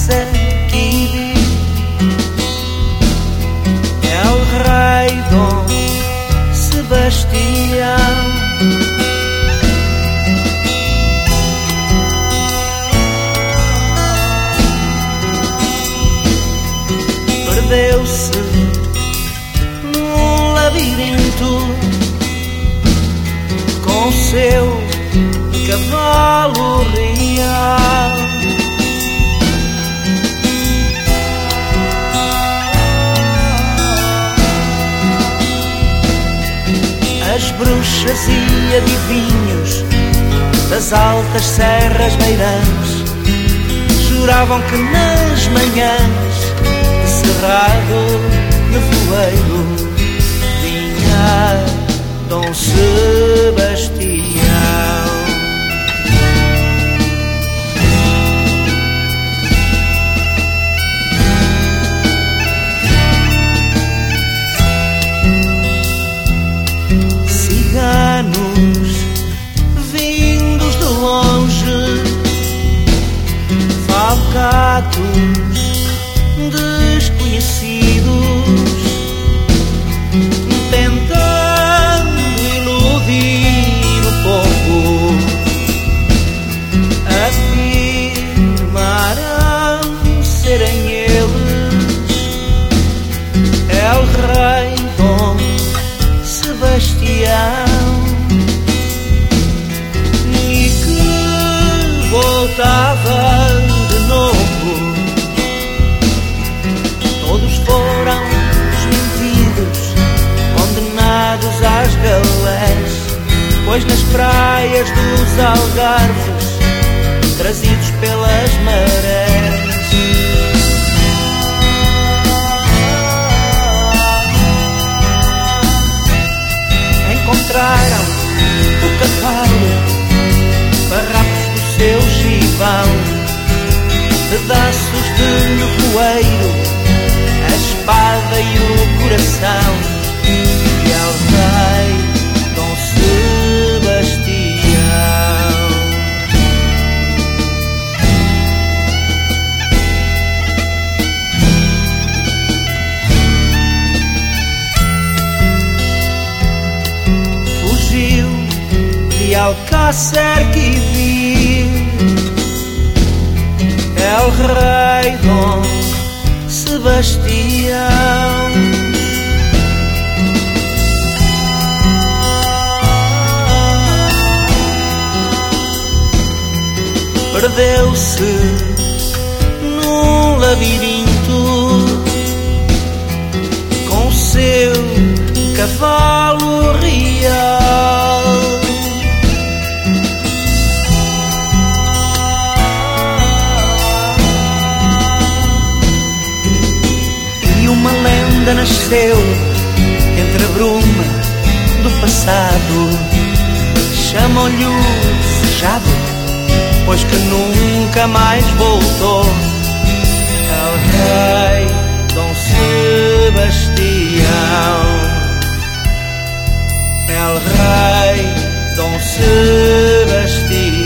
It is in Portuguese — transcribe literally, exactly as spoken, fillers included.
Serquivi, el rei Dom Sebastião. Perdeu-se num labirinto com seu cavalo real. As bruxas e adivinhos das altas serras beirantes juravam que nas manhãs de cerrado nevoeiro vinha Dom Sebastião. Ciganos vindos de longe, falcatos desconhecidos, tentando iludir o povo, afirmaram serem eles el rei Dom Sebastião, e que voltava de novo. Todos foram desmentidos, condenados às galés, pois nas praias dos Algarves, trazidos pelas marés, encontraram o cavalo, farrapos do seu gibão, pedaços de nevoeiro, a espada e o coração, e ao rei Dom Sebastião. Fugiu de Alcácer Quibir el rei Dom Sebastião. Perdeu-se num labirinto com seu cavalo real. E uma lenda nasceu entre a bruma do passado, chamam-lhe o Desejado, pois que nunca mais voltou, el rei Dom Sebastião, el rei Dom Sebastião.